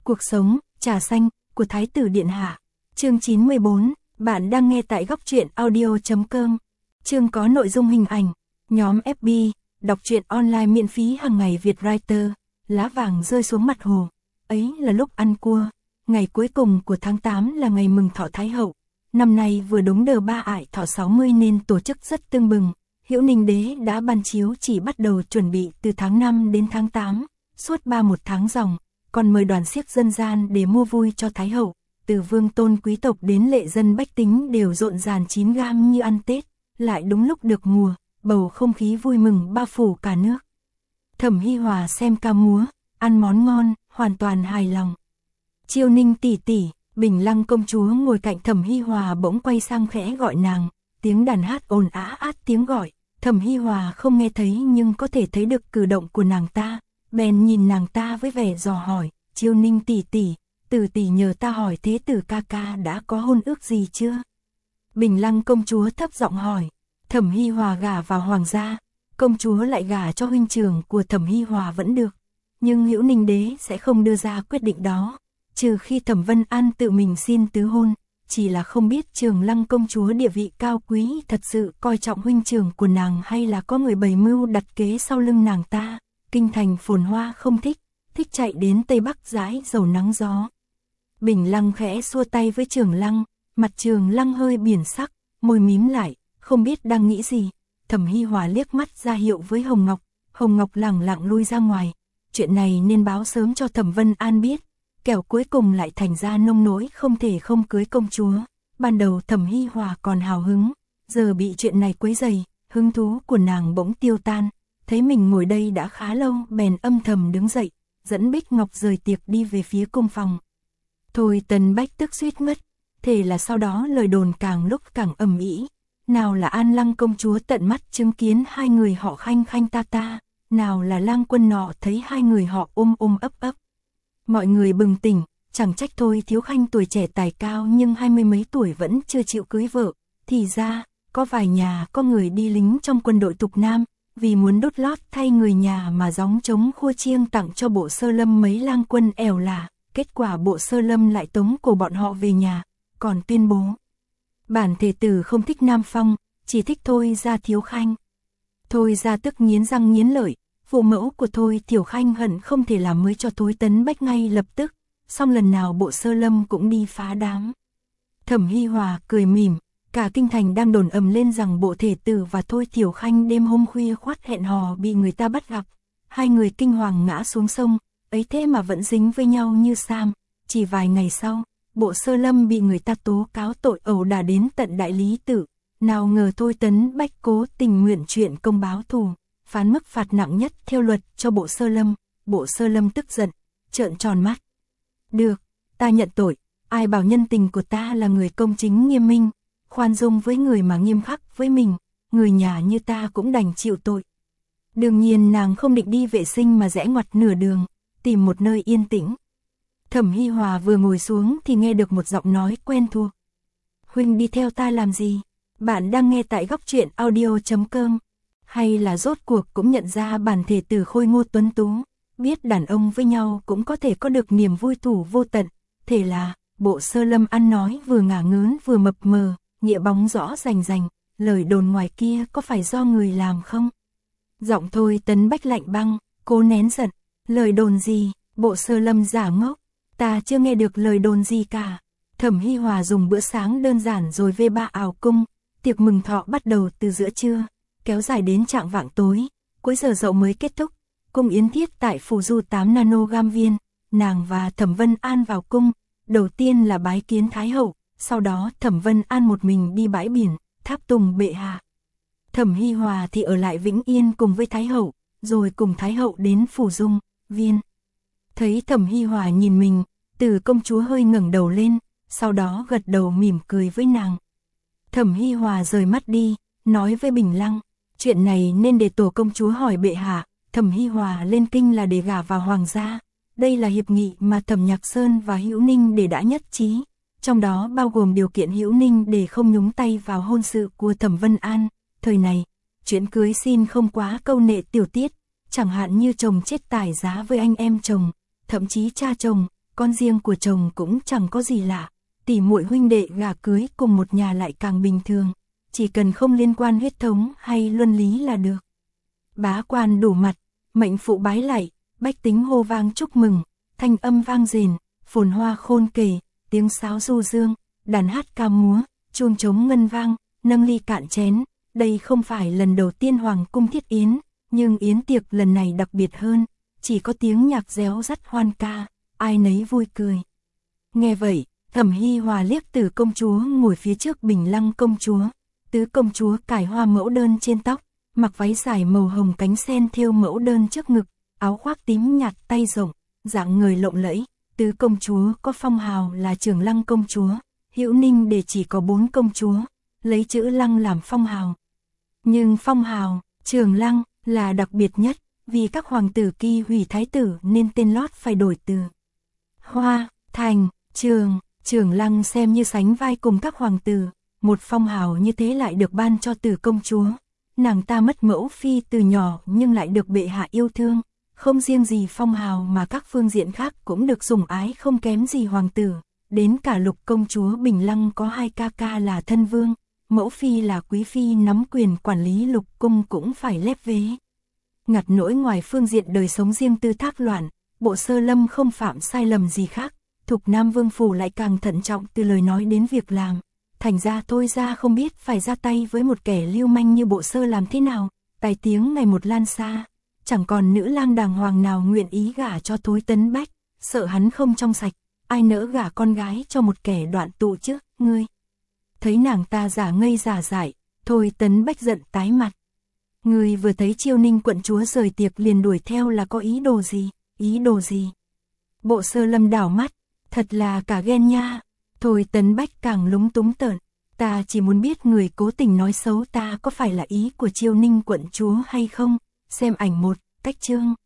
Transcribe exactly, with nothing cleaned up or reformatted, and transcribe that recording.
Cuộc sống, trà xanh, của Thái tử Điện Hạ. Chương chín mươi bốn, bạn đang nghe tại góc truyện audio chấm com. Chương có nội dung hình ảnh. Nhóm ép bê, đọc truyện online miễn phí hàng ngày Việt Writer. Lá vàng rơi xuống mặt hồ. Ấy là lúc ăn cua. Ngày cuối cùng của tháng tám là ngày mừng thọ Thái hậu. Năm nay vừa đúng đờ ba ải thọ sáu mươi nên tổ chức rất tưng bừng. Hữu Ninh đế đã ban chiếu chỉ bắt đầu chuẩn bị từ tháng năm đến tháng tám, suốt ba một tháng ròng, còn mời đoàn xiếc dân gian để mua vui cho Thái hậu. Từ vương tôn quý tộc đến lệ dân bách tính đều rộn ràng chín gam như ăn Tết, lại đúng lúc được mùa, bầu không khí vui mừng bao phủ cả nước. Thẩm Hi Hòa xem ca múa, ăn món ngon, hoàn toàn hài lòng. Chiêu Ninh tỷ tỷ, Bình Lăng công chúa ngồi cạnh Thẩm Hi Hòa bỗng quay sang khẽ gọi nàng, tiếng đàn hát ồn ào át tiếng gọi. Thẩm Hi Hòa không nghe thấy nhưng có thể thấy được cử động của nàng ta, bèn nhìn nàng ta với vẻ dò hỏi, Chiêu Ninh tỷ tỷ, Tử tỷ nhờ ta hỏi thế tử ca ca đã có hôn ước gì chưa? Bình Lăng công chúa thấp giọng hỏi. Thẩm Hi Hòa gả vào hoàng gia, công chúa lại gả cho huynh trưởng của Thẩm Hi Hòa vẫn được, nhưng Hữu Ninh đế sẽ không đưa ra quyết định đó, trừ khi Thẩm Vân An tự mình xin tứ hôn. Chỉ là không biết Trường Lăng công chúa địa vị cao quý thật sự coi trọng huynh trưởng của nàng hay là có người bày mưu đặt kế sau lưng nàng ta. Kinh thành phồn hoa không thích, thích chạy đến Tây Bắc dãi dầu nắng gió. Bình Lăng khẽ xua tay với Trường Lăng, mặt Trường Lăng hơi biển sắc, môi mím lại, không biết đang nghĩ gì. Thẩm Hi Hòa liếc mắt ra hiệu với Hồng Ngọc, Hồng Ngọc lẳng lặng lui ra ngoài. Chuyện này nên báo sớm cho Thẩm Vân An biết, kẻo cuối cùng lại thành ra nông nỗi không thể không cưới công chúa. Ban đầu Thẩm Hi Hòa còn hào hứng, giờ bị chuyện này quấy rầy, hứng thú của nàng bỗng tiêu tan. Thấy mình ngồi đây đã khá lâu, bèn âm thầm đứng dậy, dẫn Bích Ngọc rời tiệc đi về phía cung phòng. Thôi Tần Bách tức suýt ngất, thế là sau đó lời đồn càng lúc càng ầm ĩ. Nào là An Lăng công chúa tận mắt chứng kiến hai người họ khanh khanh ta ta, nào là Lang Quân nọ thấy hai người họ ôm ôm ấp ấp. Mọi người bừng tỉnh, chẳng trách thôi Thiếu Khanh tuổi trẻ tài cao nhưng hai mươi mấy tuổi vẫn chưa chịu cưới vợ. Thì ra, có vài nhà có người đi lính trong quân đội Thục Nam, vì muốn đốt lót thay người nhà mà gióng trống khua chiêng tặng cho Bộ Sơ Lâm mấy lang quân ẻo lả. Kết quả Bộ Sơ Lâm lại tống cổ bọn họ về nhà, còn tuyên bố bản thể tử không thích Nam Phong, chỉ thích Thôi Gia Thiếu Khanh. Thôi Gia tức nghiến răng nghiến lợi. Phụ mẫu của Thôi Tiểu Khanh hận không thể làm mới cho Thôi Tấn Bách ngay lập tức, song lần nào Bộ Sơ Lâm cũng đi phá đám. Thẩm Hi Hòa cười mỉm, cả kinh thành đang đồn ầm lên rằng Bộ thể tử và Thôi Tiểu Khanh đêm hôm khuya khoắt hẹn hò bị người ta bắt gặp. Hai người kinh hoàng ngã xuống sông, ấy thế mà vẫn dính với nhau như sam. Chỉ vài ngày sau, Bộ Sơ Lâm bị người ta tố cáo tội ẩu đả đến tận đại lý tự. Nào ngờ Thôi Tấn Bách cố tình nguyện chuyện công báo thù, phán mức phạt nặng nhất theo luật cho Bộ Sơ Lâm. Bộ Sơ Lâm tức giận, trợn tròn mắt. Được, ta nhận tội, ai bảo nhân tình của ta là người công chính nghiêm minh, khoan dung với người mà nghiêm khắc với mình, người nhà như ta cũng đành chịu tội. Đương nhiên nàng không định đi vệ sinh mà rẽ ngoặt nửa đường, tìm một nơi yên tĩnh. Thẩm Hi Hòa vừa ngồi xuống thì nghe được một giọng nói quen thuộc. Huynh đi theo ta làm gì? Bạn đang nghe tại góc truyện audio chấm com. Hay là rốt cuộc cũng nhận ra bản thể tử khôi ngô tuấn tú, biết đàn ông với nhau cũng có thể có được niềm vui thủ vô tận. Thế là, Bộ Sơ Lâm ăn nói vừa ngả ngớn vừa mập mờ, nghĩa bóng rõ rành rành, lời đồn ngoài kia có phải do người làm không? Giọng Thôi Tấn Bách lạnh băng, cố nén giận. Lời đồn gì? Bộ Sơ Lâm giả ngốc, ta chưa nghe được lời đồn gì cả. Thẩm Hi Hòa dùng bữa sáng đơn giản rồi về ba ảo cung. Tiệc mừng thọ bắt đầu từ giữa trưa, kéo dài đến chạng vạng tối, cuối giờ dậu mới kết thúc. Cung yến thiết tại phủ du tám nano gam viên, nàng và Thẩm Vân An vào cung, đầu tiên là bái kiến Thái hậu, sau đó Thẩm Vân An một mình đi bãi biển, tháp tùng bệ hạ. Thẩm Hi Hòa thì ở lại Vĩnh Yên cùng với Thái hậu, rồi cùng Thái hậu đến phủ dung viên. Thấy Thẩm Hi Hòa nhìn mình, Từ công chúa hơi ngẩng đầu lên, sau đó gật đầu mỉm cười với nàng. Thẩm Hi Hòa rời mắt đi, nói với Bình Lăng, chuyện này nên để tổ công chúa hỏi bệ hạ. Thẩm Hi Hòa lên kinh là để gả vào hoàng gia, đây là hiệp nghị mà Thẩm Nhạc Sơn và Hữu Ninh để đã nhất trí, trong đó bao gồm điều kiện Hữu Ninh để không nhúng tay vào hôn sự của Thẩm Vân An. Thời này, chuyện cưới xin không quá câu nệ tiểu tiết, chẳng hạn như chồng chết tải giá với anh em chồng, thậm chí cha chồng, con riêng của chồng cũng chẳng có gì lạ, tỷ muội huynh đệ gả cưới cùng một nhà lại càng bình thường, chỉ cần không liên quan huyết thống hay luân lý là được. Bá quan đủ mặt, mệnh phụ bái lạy, bách tính hô vang chúc mừng, thanh âm vang rền, phồn hoa khôn kể, tiếng sáo du dương, đàn hát ca múa, chuông trống ngân vang, nâng ly cạn chén. Đây không phải lần đầu tiên hoàng cung thiết yến, nhưng yến tiệc lần này đặc biệt hơn, chỉ có tiếng nhạc réo rắt hoan ca, ai nấy vui cười. Nghe vậy, Thẩm Hi Hòa liếc Từ công chúa ngồi phía trước Bình Lăng công chúa, Tứ công chúa cài hoa mẫu đơn trên tóc, mặc váy dài màu hồng cánh sen thêu mẫu đơn trước ngực, áo khoác tím nhạt tay rộng, dạng người lộng lẫy. Tứ công chúa có phong hào là Trường Lăng công chúa, Hữu Ninh để chỉ có bốn công chúa, lấy chữ Lăng làm phong hào. Nhưng phong hào, Trường Lăng là đặc biệt nhất, vì các hoàng tử kỳ hủy thái tử nên tên lót phải đổi từ Hoa, thành, Trường. Trường Lăng xem như sánh vai cùng các hoàng tử, một phong hào như thế lại được ban cho Từ công chúa. Nàng ta mất mẫu phi từ nhỏ nhưng lại được bệ hạ yêu thương, không riêng gì phong hào mà các phương diện khác cũng được sủng ái không kém gì hoàng tử. Đến cả Lục công chúa Bình Lăng có hai ca ca là thân vương, mẫu phi là quý phi nắm quyền quản lý lục cung cũng phải lép vế. Ngặt nỗi ngoài phương diện đời sống riêng tư thác loạn, Bộ Sơ Lâm không phạm sai lầm gì khác, Thục Nam Vương phủ lại càng thận trọng từ lời nói đến việc làm. Thành ra Thôi ra không biết phải ra tay với một kẻ lưu manh như Bộ Sơ làm thế nào, tai tiếng ngày một lan xa, chẳng còn nữ lang đàng hoàng nào nguyện ý gả cho Thôi Tấn Bách, sợ hắn không trong sạch, ai nỡ gả con gái cho một kẻ đoạn tụ chứ, ngươi. Thấy nàng ta giả ngây giả dại, Thôi Tấn Bách giận tái mặt. Ngươi vừa thấy Chiêu Ninh quận chúa rời tiệc liền đuổi theo là có ý đồ gì, ý đồ gì? Bộ Sơ Lâm đảo mắt, thật là cả ghen nha. Thôi Tấn Bách càng lúng túng tợn, ta chỉ muốn biết người cố tình nói xấu ta có phải là ý của Chiêu Ninh quận chúa hay không, xem ảnh một, cách chương.